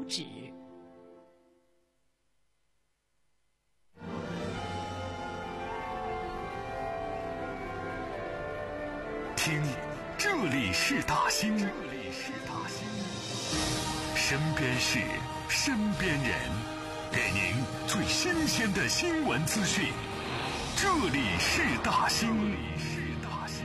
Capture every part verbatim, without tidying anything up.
止。 听，这里是大兴，这里是大兴，身边事，身边人，给您最新鲜的新闻资讯。这里是大兴，这里是大兴。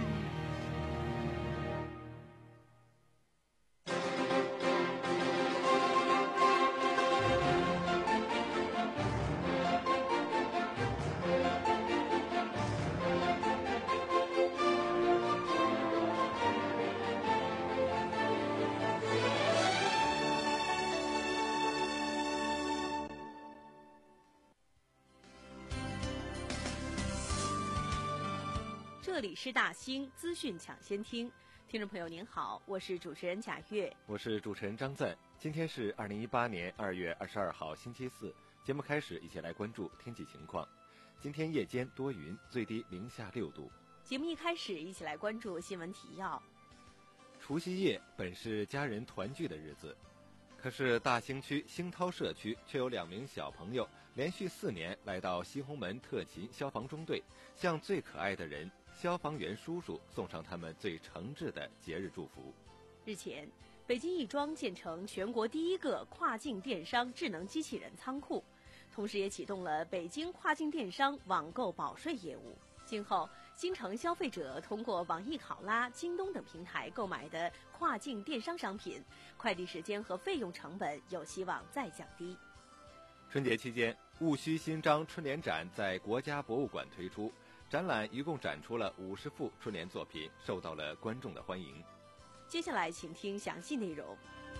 这里是大兴资讯抢先听，听众朋友您好，我是主持人贾月， 我是主持人张赞。今天是二零一八年二月二十二号星期四，节目开始，一起来关注天气情况。今天夜间多云，最低零下六度。 节目一开始，一起来关注新闻提要。 除夕夜本是家人团聚的日子，可是大兴区兴涛社区却有两名小朋友连续四年来到西红门特勤消防中队，向最可爱的人消防员叔叔送上他们最诚挚的节日祝福。 日前，北京亦庄建成全国第一个跨境电商智能机器人仓库，同时也启动了北京跨境电商网购保税业务。今后，京城消费者通过网易考拉、京东等平台购买的跨境电商商品，快递时间和费用成本有希望再降低。 春节期间，戊戌新章春联展在国家博物馆推出，展览一共展出了五十幅春联作品，受到了观众的欢迎。 接下来请听详细内容。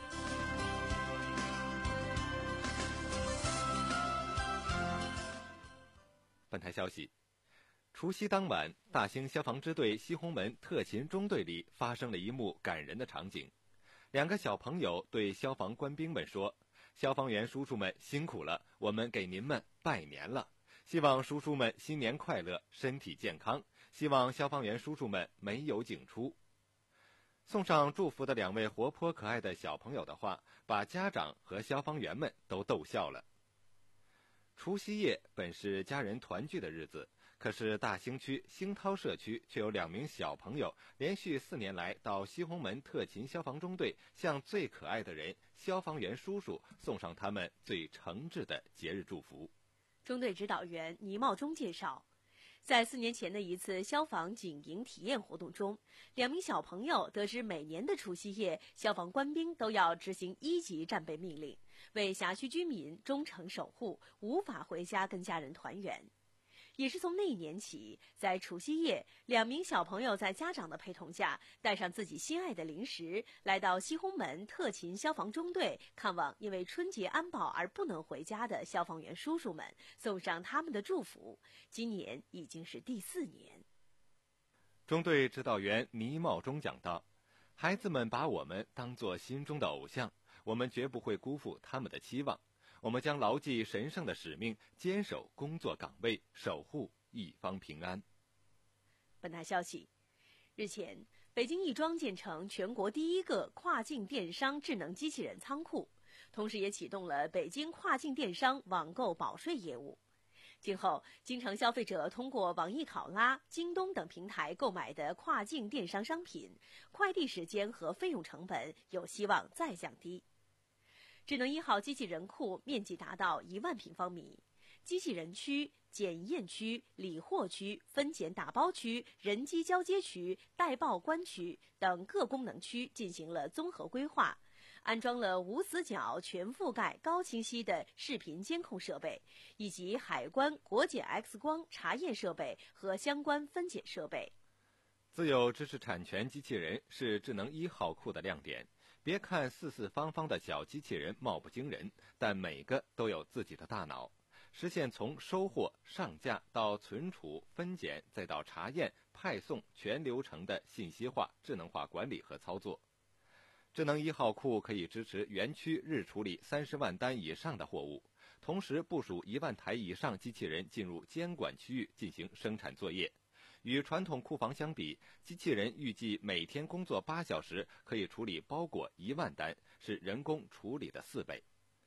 本台消息，除夕当晚，大兴消防支队西红门特勤中队里发生了一幕感人的场景。两个小朋友对消防官兵们说：“消防员叔叔们辛苦了，我们给您们拜年了。希望叔叔们新年快乐，身体健康。希望消防员叔叔们没有警出。”送上祝福的两位活泼可爱的小朋友的话，把家长和消防员们都逗笑了。除夕夜本是家人团聚的日子，可是大兴区兴涛社区却有两名小朋友连续四年来到西红门特勤消防中队，向最可爱的人消防员叔叔送上他们最诚挚的节日祝福。 中队指导员倪茂忠介绍，在四年前的一次消防警营体验活动中，两名小朋友得知每年的除夕夜，消防官兵都要执行一级战备命令，为辖区居民忠诚守护，无法回家跟家人团圆。也是从那一年起，在除夕夜，两名小朋友在家长的陪同下，带上自己心爱的零食，来到西红门特勤消防中队，看望因为春节安保而不能回家的消防员叔叔们，送上他们的祝福。今年已经是第四年。 中队指导员倪茂忠讲道：“孩子们把我们当作心中的偶像，我们绝不会辜负他们的期望。我们将牢记神圣的使命，坚守工作岗位，守护一方平安。” 本台消息，日前，北京亦庄建成全国第一个跨境电商智能机器人仓库，同时也启动了北京跨境电商网购保税业务。今后，京城消费者通过网易考拉、京东等平台购买的跨境电商商品，快递时间和费用成本有希望再降低。智能一号机器人库面积达到一万平方米，机器人区、检验区、理货区、分拣打包区、人机交接区、代报关区等各功能区进行了综合规划，安装了无死角、全覆盖、高清晰的视频监控设备，以及海关、国检 X 光查验设备和相关分拣设备。 自有知识产权机器人是智能一号库的亮点。别看四四方方的小机器人貌不惊人，但每个都有自己的大脑，实现从收货、上架到存储、分拣，再到查验、派送全流程的信息化、智能化管理和操作。智能一号库可以支持园区日处理三十万单以上的货物，同时部署一万台以上机器人进入监管区域进行生产作业。与传统库房相比，机器人预计每天工作八小时，可以处理包裹一万单，是人工处理的四倍。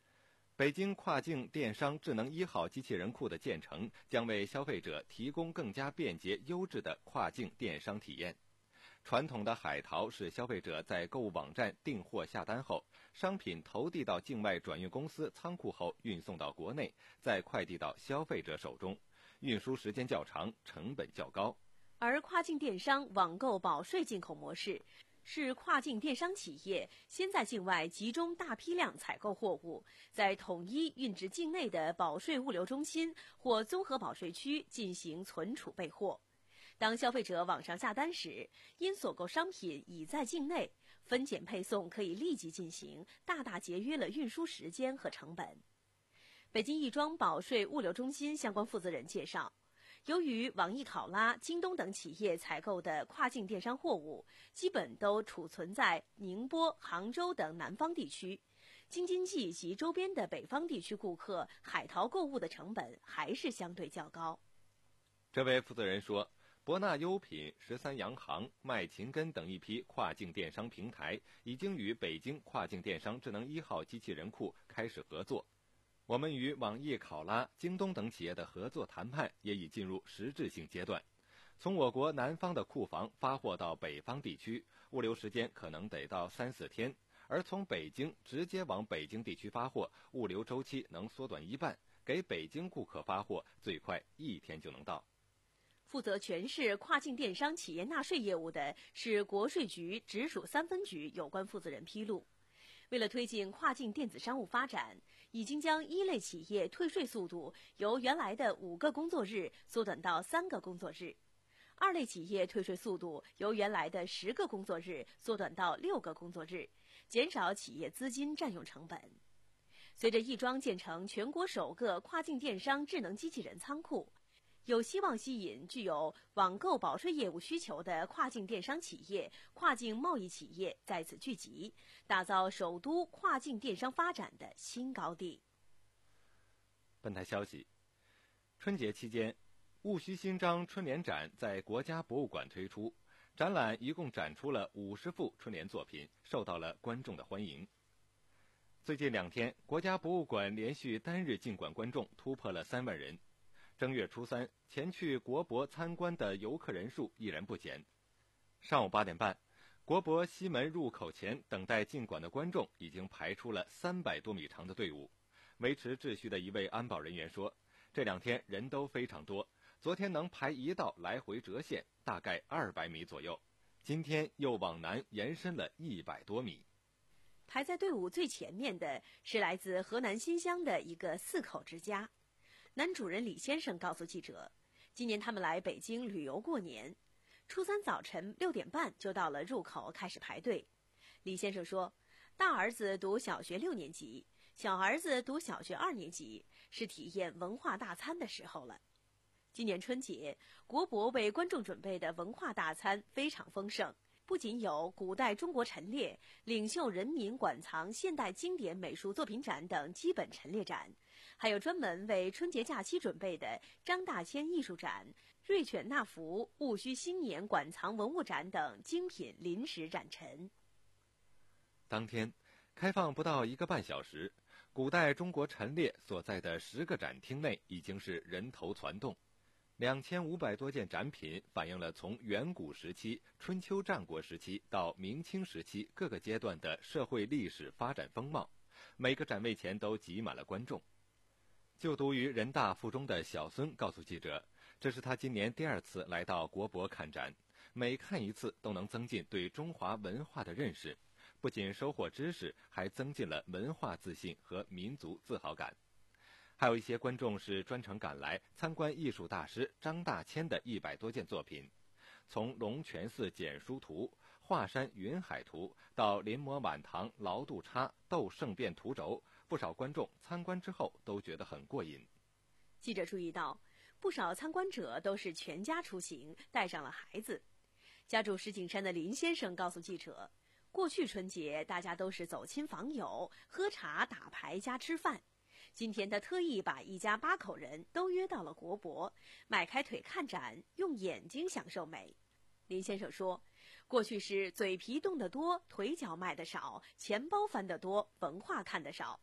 北京跨境电商智能一号机器人库的建成，将为消费者提供更加便捷、优质的跨境电商体验。传统的海淘是消费者在购物网站订货下单后，商品投递到境外转运公司仓库后运送到国内，再快递到消费者手中，运输时间较长，成本较高。 而跨境电商网购保税进口模式，是跨境电商企业先在境外集中大批量采购货物，再统一运至境内的保税物流中心或综合保税区进行存储备货。当消费者网上下单时，因所购商品已在境内，分拣配送可以立即进行，大大节约了运输时间和成本。北京亦庄保税物流中心相关负责人介绍，由于网易考拉、京东等企业采购的跨境电商货物基本都储存在宁波、杭州等南方地区，京津冀及周边的北方地区顾客海淘购物的成本还是相对较高。 这位负责人说，博纳优品、十三洋行、麦勤根等一批跨境电商平台已经与北京跨境电商智能一号机器人库开始合作。我们与网易考拉、京东等企业的合作谈判也已进入实质性阶段。从我国南方的库房发货到北方地区，物流时间可能得到三四天，而从北京直接往北京地区发货，物流周期能缩短一半，给北京顾客发货最快一天就能到。 负责全市跨境电商企业纳税业务的是国税局直属三分局有关负责人披露，为了推进跨境电子商务发展，已经将一类企业退税速度由原来的五个工作日缩短到三个工作日，二类企业退税速度由原来的十个工作日缩短到六个工作日，减少企业资金占用成本。随着亦庄建成全国首个跨境电商智能机器人仓库，有希望吸引具有网购保税业务需求的跨境电商企业、跨境贸易企业在此聚集，打造首都跨境电商发展的新高地。 本台消息，春节期间，戊戌新章春联展在国家博物馆推出，展览一共展出了五十幅春联作品，受到了观众的欢迎。最近两天，国家博物馆连续单日进馆观众突破了三万人。正月初三，前去国博参观的游客人数依然不减。上午八点半，国博西门入口前等待进馆的观众已经排出了三百多米长的队伍。维持秩序的一位安保人员说，这两天人都非常多，昨天能排一道来回折线，大概二百米左右，今天又往南延伸了一百多米。 排在队伍最前面的是来自河南新乡的一个四口之家。男主人李先生告诉记者，今年他们来北京旅游过年，初三早晨六点半就到了入口开始排队。李先生说，大儿子读小学六年级，小儿子读小学二年级，是体验文化大餐的时候了。今年春节，国博为观众准备的文化大餐非常丰盛，不仅有古代中国陈列、领袖人民馆藏现代经典美术作品展等基本陈列展，还有专门为春节假期准备的张大千艺术展、瑞犬纳福戊戌新年馆藏文物展等精品临时展陈。 当天开放不到一个半小时，古代中国陈列所在的十个展厅内已经是人头攒动。两千五百多件展品反映了从远古时期、春秋战国时期到明清时期各个阶段的社会历史发展风貌，每个展位前都挤满了观众。就读于人大附中的小孙告诉记者，这是他今年第二次来到国博看展，每看一次都能增进对中华文化的认识，不仅收获知识，还增进了文化自信和民族自豪感。还有一些观众是专程赶来参观艺术大师张大千的一百多件作品，从龙泉寺简书图、华山云海图到临摹晚唐劳度叉、斗圣变图轴，不少观众参观之后都觉得很过瘾。 记者注意到，不少参观者都是全家出行，带上了孩子。家住石景山的林先生告诉记者，过去春节大家都是走亲访友，喝茶打牌加吃饭。今天他特意把一家八口人都约到了国博，迈开腿看展，用眼睛享受美。林先生说，过去是嘴皮动得多，腿脚迈得少，钱包翻得多，文化看得少。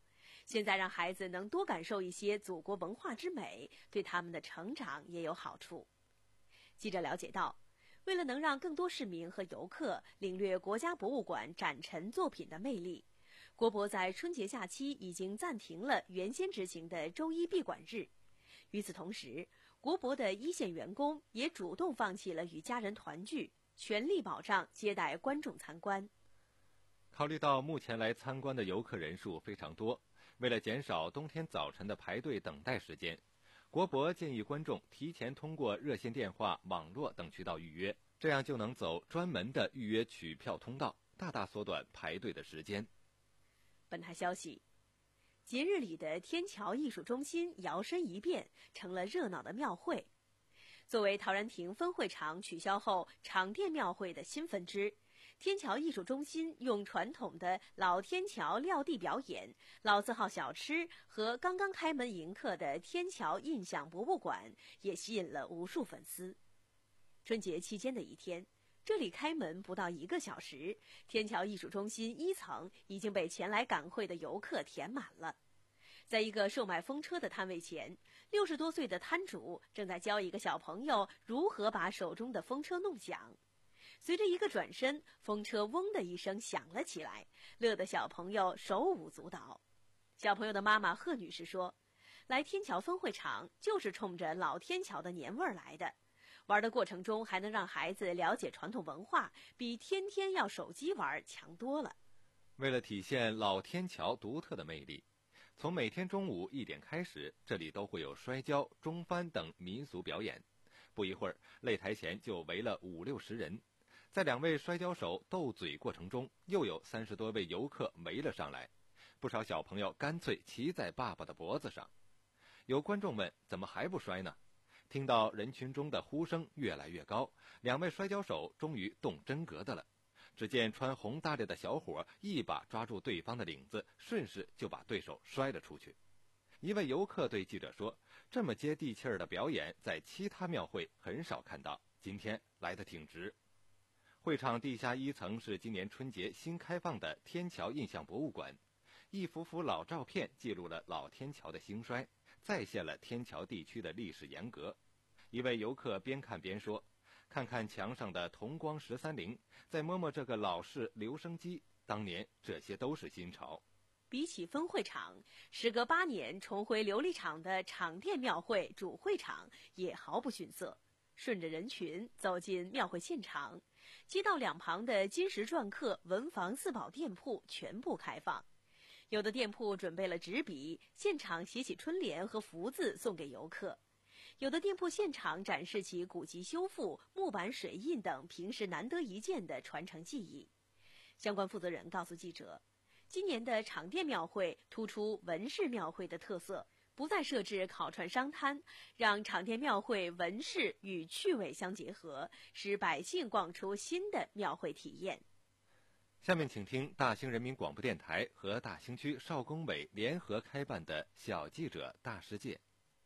现在让孩子能多感受一些祖国文化之美，对他们的成长也有好处。记者了解到，为了能让更多市民和游客领略国家博物馆展陈作品的魅力，国博在春节假期已经暂停了原先执行的周一闭馆日。与此同时，国博的一线员工也主动放弃了与家人团聚，全力保障接待观众参观。 考虑到目前来参观的游客人数非常多，为了减少冬天早晨的排队等待时间，国博建议观众提前通过热线电话、网络等渠道预约，这样就能走专门的预约取票通道，大大缩短排队的时间。 本台消息，节日里的天桥艺术中心摇身一变成了热闹的庙会。作为陶然亭分会场取消后场店庙会的新分支，天桥艺术中心用传统的老天桥撂地表演、老字号小吃和刚刚开门迎客的天桥印象博物馆，也吸引了无数粉丝。春节期间的一天，这里开门不到一个小时，天桥艺术中心一层已经被前来赶会的游客填满了。在一个售卖风车的摊位前，六十多岁的摊主正在教一个小朋友如何把手中的风车弄响。随着一个转身，风车嗡的一声响了起来，乐得小朋友手舞足蹈。小朋友的妈妈贺女士说，来天桥分会场就是冲着老天桥的年味儿来的，玩的过程中还能让孩子了解传统文化，比天天要手机玩强多了。 为了体现老天桥独特的魅力，从每天中午一点开始，这里都会有摔跤、中翻等民俗表演。不一会儿，擂台前就围了五六十人。在两位摔跤手斗嘴过程中，又有三十多位游客围了上来，不少小朋友干脆骑在爸爸的脖子上。有观众问：怎么还不摔呢？听到人群中的呼声越来越高，两位摔跤手终于动真格的了。只见穿红大褂的小伙一把抓住对方的领子，顺势就把对手摔了出去。一位游客对记者说：这么接地气儿的表演在其他庙会很少看到，今天来得挺值。会场地下一层是今年春节新开放的天桥印象博物馆，一幅幅老照片记录了老天桥的兴衰，再现了天桥地区的历史沿革。一位游客边看边说：看看墙上的铜光十三陵，再摸摸这个老式留声机，当年这些都是新潮。 比起分会场，时隔八年重回琉璃厂的场店庙会主会场也毫不逊色。顺着人群走进庙会现场，街道两旁的金石篆刻文房四宝店铺全部开放，有的店铺准备了纸笔，现场写起春联和福字送给游客；有的店铺现场展示起古籍修复、木板水印等平时难得一见的传承技艺。相关负责人告诉记者，今年的场店庙会突出文式庙会的特色，不再设置烤串商摊，让场店庙会文式与趣味相结合，使百姓逛出新的庙会体验。 下面请听大兴人民广播电台和大兴区少工委联合开办的小记者大世界。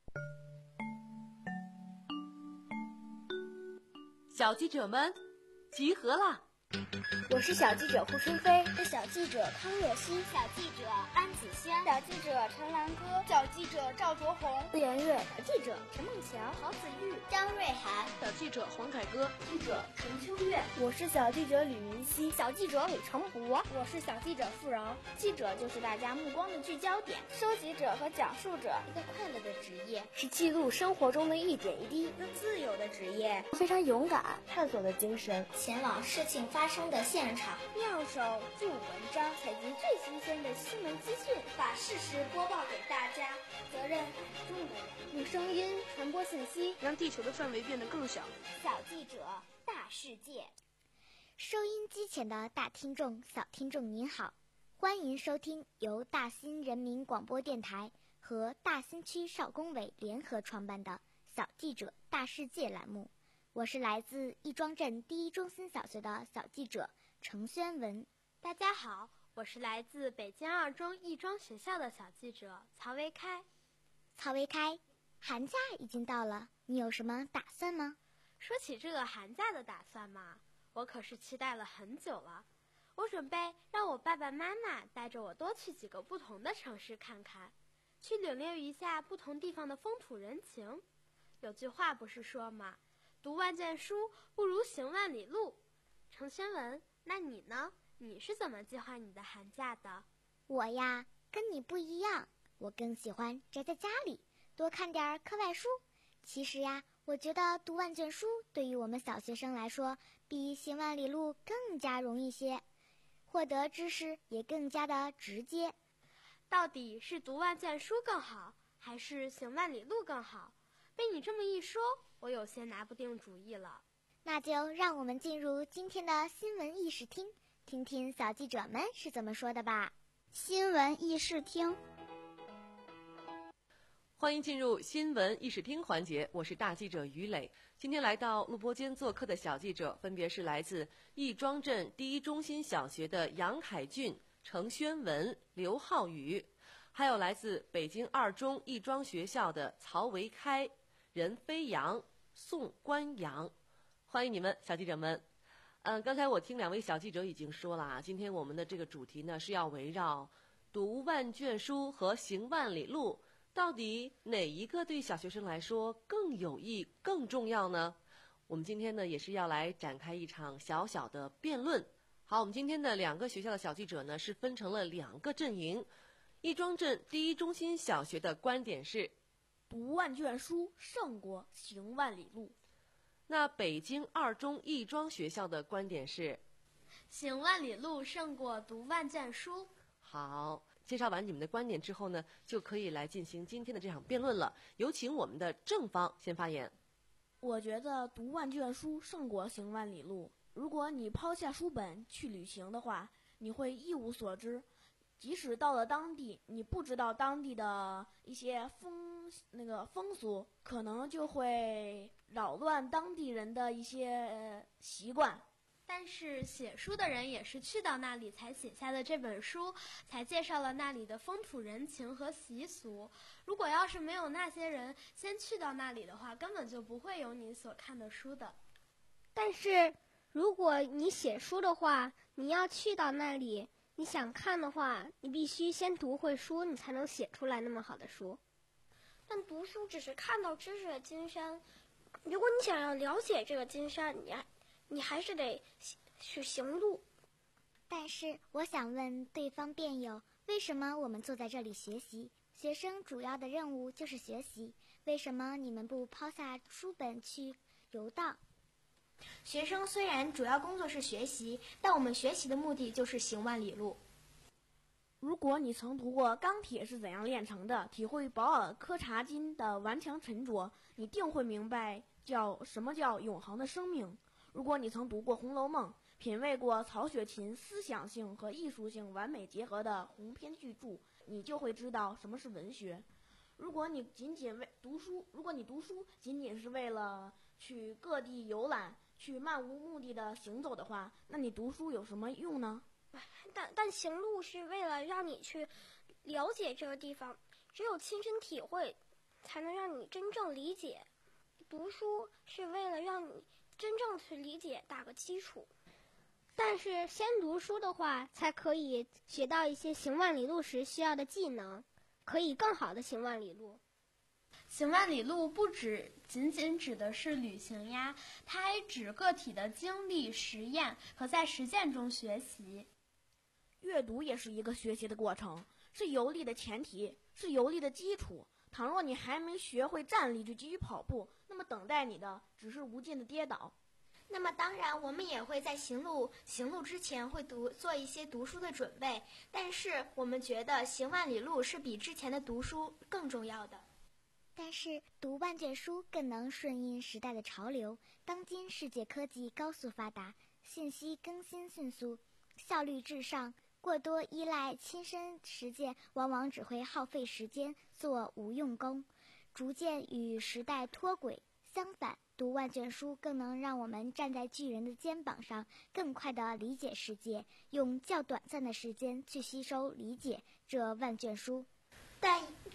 小记者们集合啦！ 我是小记者胡春飞， 是小记者康若曦， 小记者安子香， 小记者陈兰歌， 小记者赵卓红， 顾元瑞， 小记者陈梦桥， 郝子玉， 张瑞涵， 小记者黄凯歌， 记者陈秋月， 我是小记者吕明熙， 小记者李成博， 我是小记者付饶。 记者就是大家目光的聚焦点， 收集者和讲述者， 一个快乐的职业， 是记录生活中的一点一滴， 一个自由的职业， 非常勇敢，探索的精神， 前往事情发生的现场。 妙手著文章，采集最新鲜的新闻资讯， 把事实播报给大家。 责任很重的人， 用声音传播信息， 让地球的范围变得更小。 小记者大世界， 收音机前的大听众、小听众您好，欢迎收听由大兴人民广播电台和大兴区少工委联合创办的小记者大世界栏目。我是来自亦庄镇第一中心小学的小记者程宣文。 大家好，我是来自北京二中亦庄学校的小记者曹维开。 曹维开，寒假已经到了，你有什么打算吗？ 说起这个寒假的打算嘛，我可是期待了很久了。 我准备让我爸爸妈妈带着我多去几个不同的城市看看，去领略一下不同地方的风土人情。有句话不是说吗？读万卷书不如行万里路。程轩文，那你呢？你是怎么计划你的寒假的？ 我呀，跟你不一样，我更喜欢宅在家里，多看点课外书。其实呀，我觉得读万卷书对于我们小学生来说，比行万里路更加容易些，获得知识也更加的直接。 到底是读万卷书更好，还是行万里路更好？被你这么一说，我有些拿不定主意了。 那就让我们进入今天的新闻议事厅，听听小记者们是怎么说的吧。 新闻议事厅， 欢迎进入新闻议事厅环节，我是大记者于磊。今天来到录播间做客的小记者分别是来自亦庄镇第一中心小学的杨凯俊、程轩文、刘浩宇，还有来自北京二中亦庄学校的曹维开、任飞扬、宋关阳。欢迎你们，小记者们。嗯，刚才我听两位小记者已经说了啊，今天我们的这个主题呢是要围绕读万卷书和行万里路，到底哪一个对小学生来说更有益、更重要呢？我们今天呢也是要来展开一场小小的辩论。好，我们今天的两个学校的小记者呢是分成了两个阵营。亦庄镇第一中心小学的观点是， 读万卷书胜过行万里路。 那北京二中亦庄学校的观点是， 行万里路胜过读万卷书。 好，介绍完你们的观点之后呢，就可以来进行今天的这场辩论了。有请我们的正方先发言。 我觉得读万卷书胜过行万里路。如果你抛下书本去旅行的话，你会一无所知。即使到了当地，你不知道当地的一些风那个风俗，可能就会扰乱当地人的一些、呃、习惯。 但是写书的人也是去到那里才写下的这本书，才介绍了那里的风土人情和习俗。如果要是没有那些人先去到那里的话，根本就不会有你所看的书的。 但是如果你写书的话，你要去到那里，你想看的话，你必须先读会书，你才能写出来那么好的书。 但读书只是看到知识的金山，如果你想要了解这个金山，你还你还是得去行路。 但是我想问对方辩友，为什么我们坐在这里学习？学生主要的任务就是学习，为什么你们不抛下书本去游荡？ 学生虽然主要工作是学习，但我们学习的目的就是行万里路。 如果你曾读过《钢铁是怎样炼成的》，体会保尔柯察金的顽强沉着，你定会明白叫什么叫永恒的生命。如果你曾读过《红楼梦》，品味过曹雪芹思想性和艺术性完美结合的鸿篇巨著，你就会知道什么是文学。如果你仅仅为读书，如果你读书仅仅是为了去各地游览，去漫无目的的行走的话，那你读书有什么用呢？ 但但行路是为了让你去了解这个地方，只有亲身体会才能让你真正理解。读书是为了让你真正去理解打个基础。 但是先读书的话，才可以学到一些行万里路时需要的技能，可以更好的行万里路。 行万里路不只仅仅指的是旅行呀，它还指个体的经历、实验和在实践中学习。 阅读也是一个学习的过程，是游历的前提，是游历的基础。倘若你还没学会站立就继续跑步，那么等待你的只是无尽的跌倒。 那么当然，我们也会在行路行路之前会读做一些读书的准备，但是我们觉得行万里路是比之前的读书更重要的。 但是读万卷书更能顺应时代的潮流。当今世界科技高速发达，信息更新迅速，效率至上，过多依赖亲身实践，往往只会耗费时间，做无用功，逐渐与时代脱轨。相反，读万卷书更能让我们站在巨人的肩膀上，更快地理解世界，用较短暂的时间去吸收理解这万卷书。 但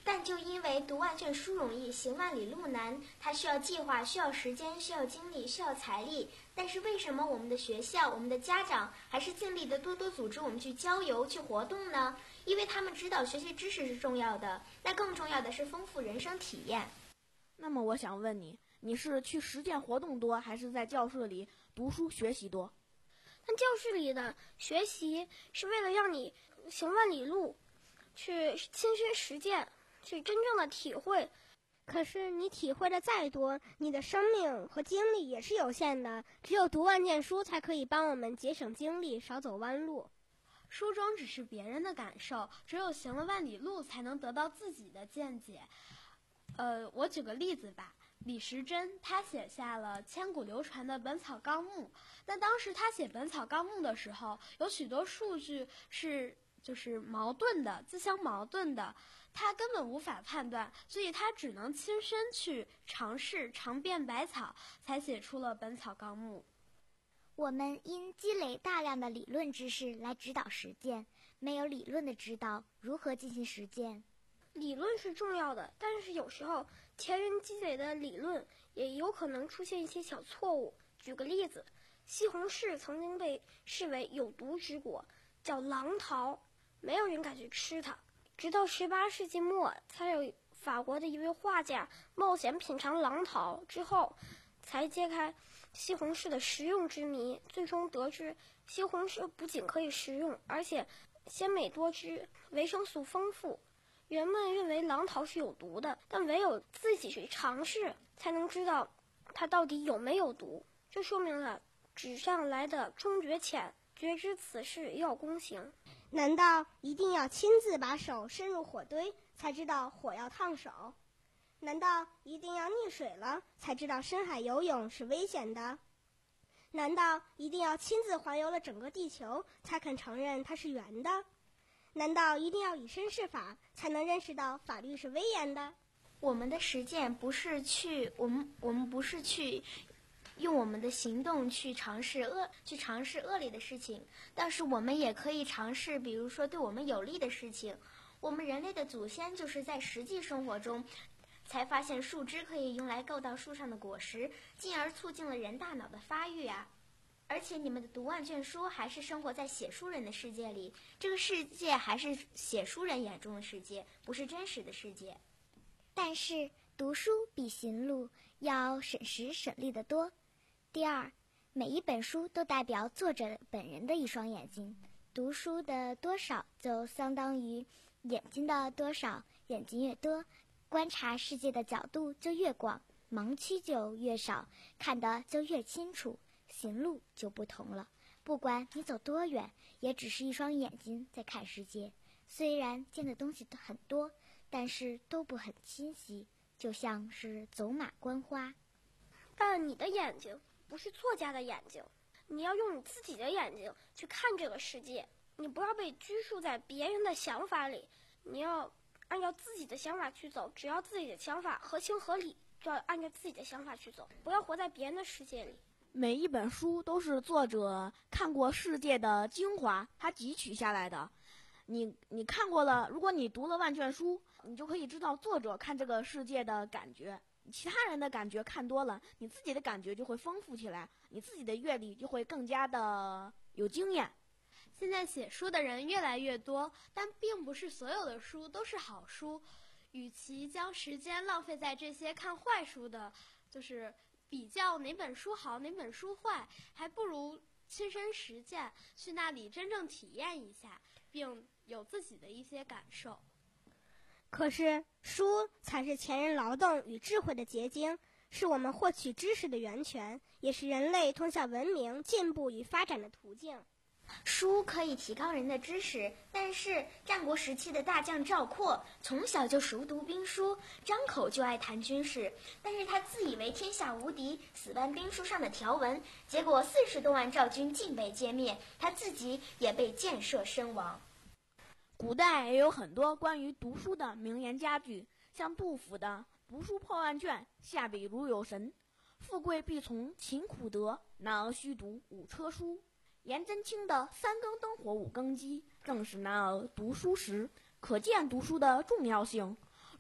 但就因为读万卷书容易，行万里路难，它需要计划，需要时间，需要精力，需要财力。但是为什么我们的学校、我们的家长还是尽力的多多组织我们去郊游、去活动呢？因为他们知道学习知识是重要的，那更重要的是丰富人生体验。 那么我想问你，你是去实践活动多，还是在教室里读书学习多？ 但教室里的学习是为了让你行万里路，去亲身实践，去真正的体会。 可是你体会的再多，你的生命和精力也是有限的，只有读万卷书才可以帮我们节省精力，少走弯路。 书中只是别人的感受，只有行了万里路才能得到自己的见解。呃，我举个例子吧，李时珍他写下了千古流传的《本草纲目》，但当时他写《本草纲目》的时候，有许多数据是就是矛盾的，自相矛盾的，他根本无法判断，所以他只能亲身去尝试尝遍百草，才写出了《本草纲目》。 我们因积累大量的理论知识来指导实践，没有理论的指导，如何进行实践？ 理论是重要的，但是有时候前人积累的理论也有可能出现一些小错误。举个例子，西红柿曾经被视为有毒之果，叫狼桃，没有人敢去吃它。直到十八世纪末，才有法国的一位画家冒险品尝狼桃之后，才揭开西红柿的食用之谜，最终得知西红柿不仅可以食用，而且鲜美多汁，维生素丰富。人们认为狼桃是有毒的，但唯有自己去尝试，才能知道它到底有没有毒。这说明了纸上来的终觉浅，觉知此事要躬行。 难道一定要亲自把手伸入火堆，才知道火要烫手？难道一定要溺水了，才知道深海游泳是危险的？难道一定要亲自环游了整个地球，才肯承认它是圆的？难道一定要以身试法，才能认识到法律是威严的？ 我们的实践不是去，我们我们不是去用我们的行动去尝试恶去尝试恶劣的事情，但是我们也可以尝试，比如说对我们有利的事情。我们人类的祖先就是在实际生活中才发现树枝可以用来够到树上的果实，进而促进了人大脑的发育啊。而且你们的读万卷书还是生活在写书人的世界里，这个世界还是写书人眼中的世界，不是真实的世界。 但是读书比行路要省时省力得多。第二，每一本书都代表作者本人的一双眼睛，读书的多少就相当于眼睛的多少，眼睛越多，观察世界的角度就越广，盲区就越少，看得就越清楚。行路就不同了，不管你走多远，也只是一双眼睛在看世界。虽然见的东西都很多，但是都不很清晰，就像是走马观花。 但你的眼睛不是作家的眼睛，你要用你自己的眼睛去看这个世界，你不要被拘束在别人的想法里，你要按照自己的想法去走，只要自己的想法合情合理，就要按照自己的想法去走，不要活在别人的世界里。 每一本书都是作者看过世界的精华，他汲取下来的。你你看过了，如果你读了万卷书，你就可以知道作者看这个世界的感觉。其他人的感觉看多了，你自己的感觉就会丰富起来，你自己的阅历就会更加的有经验。 现在写书的人越来越多，但并不是所有的书都是好书。与其将时间浪费在这些看坏书的，就是比较哪本书好哪本书坏，还不如亲身实践，去那里真正体验一下，并有自己的一些感受。 可是书才是前人劳动与智慧的结晶，是我们获取知识的源泉，也是人类通向文明进步与发展的途径。 书可以提高人的知识，但是战国时期的大将赵括从小就熟读兵书，张口就爱谈军事，但是他自以为天下无敌，死搬兵书上的条文，结果四十多万赵军尽被歼灭，他自己也被箭射身亡。 古代也有很多关于读书的名言佳句，像杜甫的“读书破万卷，下笔如有神”，富贵必从勤苦得，男儿须读五车书。颜真卿的三更灯火五更鸡，正是男儿读书时，可见读书的重要性。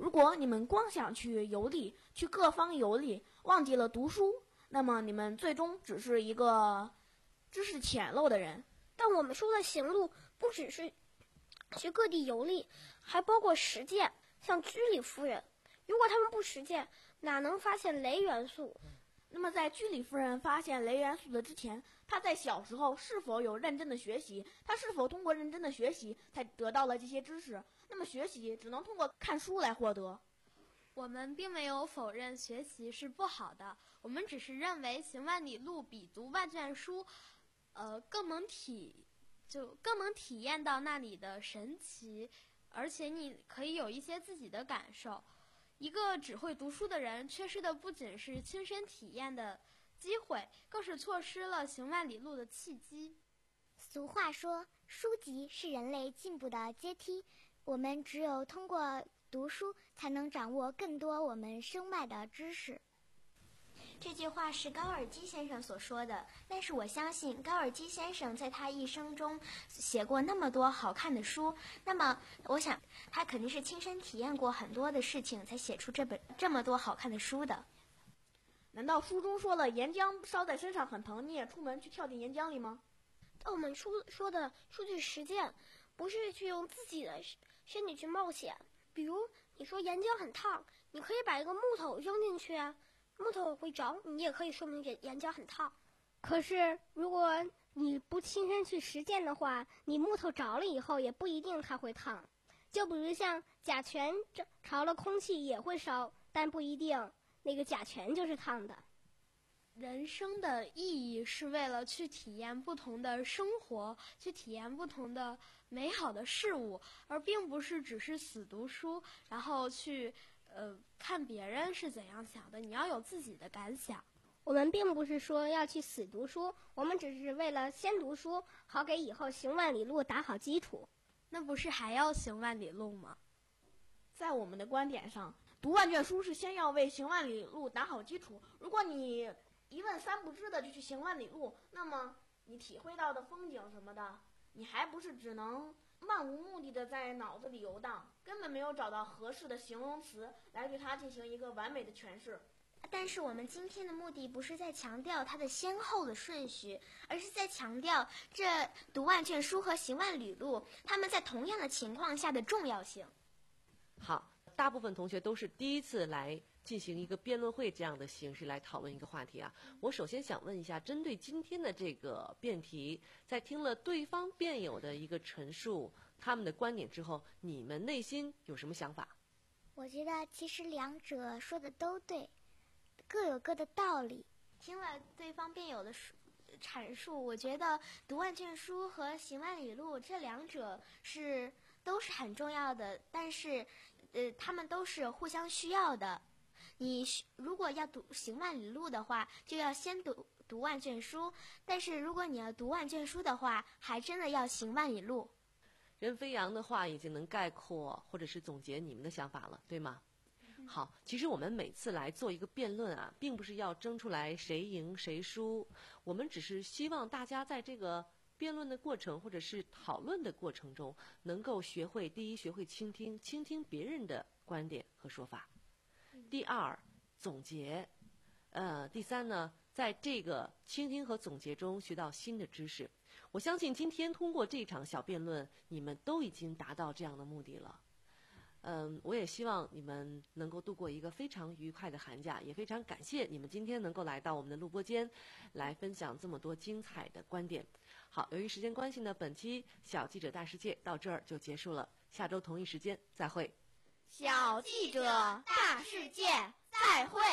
如果你们光想去游历，去各方游历，忘记了读书，那么你们最终只是一个知识浅陋的人。 但我们说的行路不只是去各地游历，还包括实践。像居里夫人，如果他们不实践，哪能发现镭元素？ 那么在居里夫人发现镭元素的之前，她在小时候是否有认真的学习？她是否通过认真的学习才得到了这些知识？那么学习只能通过看书来获得。 我们并没有否认学习是不好的，我们只是认为行万里路比读万卷书，呃，更能体就更能体验到那里的神奇，而且你可以有一些自己的感受。一个只会读书的人，缺失的不仅是亲身体验的机会，更是错失了行万里路的契机。 俗话说，书籍是人类进步的阶梯，我们只有通过读书，才能掌握更多我们身外的知识。 这句话是高尔基先生所说的，但是我相信高尔基先生在他一生中写过那么多好看的书，那么我想他肯定是亲身体验过很多的事情，才写出这本这么多好看的书的。 难道书中说了岩浆烧在身上很疼，你也出门去跳进岩浆里吗？ 但我们书说的出去实践，不是去用自己的身体去冒险。比如你说岩浆很烫，你可以把一个木头扔进去啊，木头会着，你也可以说明岩岩浆很烫。 可是如果你不亲身去实践的话，你木头着了以后也不一定它会烫。就比如像甲醛着了空气也会烧，但不一定那个甲醛就是烫的。 人生的意义是为了去体验不同的生活，去体验不同的美好的事物，而并不是只是死读书，然后去呃看别人是怎样想的。你要有自己的感想。 我们并不是说要去死读书，我们只是为了先读书，好给以后行万里路打好基础。 那不是还要行万里路吗？ 在我们的观点上，读万卷书是先要为行万里路打好基础。如果你一问三不知的就去行万里路，那么你体会到的风景什么的，你还不是只能漫无目的的在脑子里游荡，根本没有找到合适的形容词来对它进行一个完美的诠释。 但是我们今天的目的不是在强调它的先后的顺序，而是在强调这读万卷书和行万里路它们在同样的情况下的重要性。 好，大部分同学都是第一次来进行一个辩论会这样的形式来讨论一个话题啊。我首先想问一下，针对今天的这个辩题，在听了对方辩友的一个陈述，他们的观点之后，你们内心有什么想法？ 我觉得其实两者说的都对，各有各的道理。 听了对方辩友的阐述，我觉得读万卷书和行万里路这两者是都是很重要的，但是呃，他们都是互相需要的。你如果要读行万里路的话，就要先读读万卷书，但是如果你要读万卷书的话，还真的要行万里路。 任飞扬的话已经能概括或者是总结你们的想法了，对吗？好，其实我们每次来做一个辩论啊，并不是要争出来谁赢谁输，我们只是希望大家在这个辩论的过程或者是讨论的过程中，能够学会第一，学会倾听，倾听别人的观点和说法；第二，总结；呃，第三呢，在这个倾听和总结中学到新的知识。我相信今天通过这场小辩论，你们都已经达到这样的目的了。嗯，我也希望你们能够度过一个非常愉快的寒假，也非常感谢你们今天能够来到我们的录播间，来分享这么多精彩的观点。好，由于时间关系呢，本期小记者大世界到这儿就结束了，下周同一时间再会。 小记者大世界再会。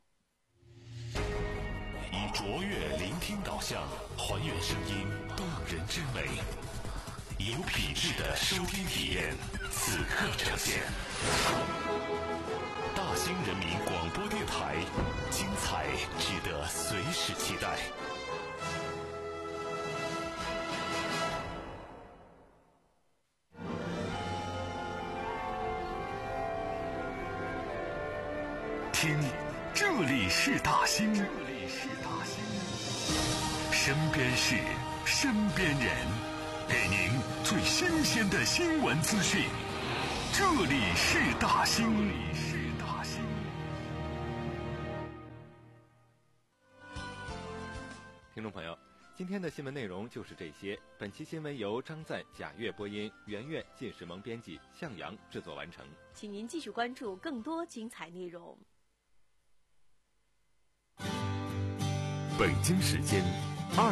以卓越聆听导向，还原声音动人之美，有品质的收听体验此刻呈现。大兴人民广播电台，精彩值得随时期待。听，这里是大兴，这里是大兴，身边事，身边人，给您最新鲜的新闻资讯。这里是大兴。 听众朋友，今天的新闻内容就是这些。本期新闻由张赞、贾月播音，圆圆、靳世萌编辑，向阳制作完成。 请您继续关注更多精彩内容。 北京时间